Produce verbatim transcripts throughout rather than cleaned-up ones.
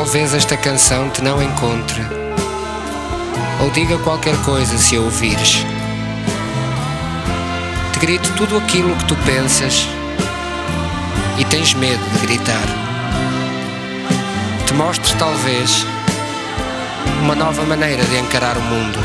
Talvez esta canção te não encontre, ou diga qualquer coisa se a ouvires. Te grito tudo aquilo que tu pensas e tens medo de gritar. Te mostre talvez uma nova maneira de encarar o mundo.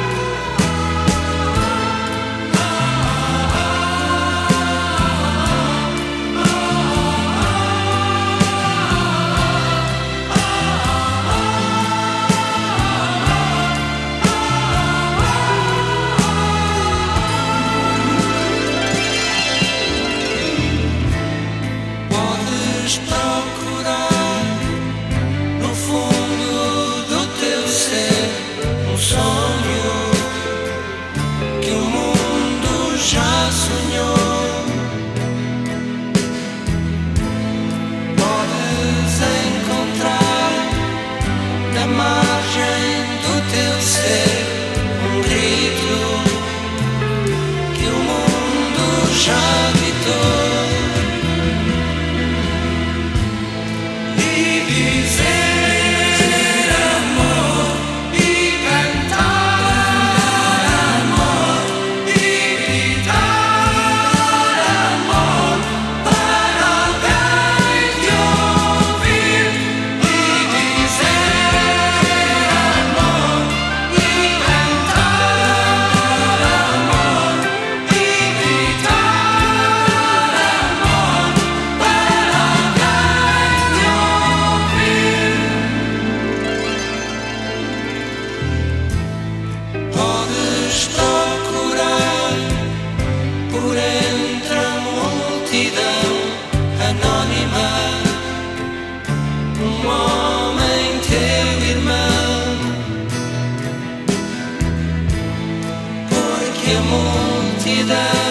Procurar no fundo do teu ser um sonho que o mundo já sonhou. Podes encontrar na margem do teu ser um grito que o mundo já gritou. Procurar por entre a multidão anónima um homem teu irmão, porque a multidão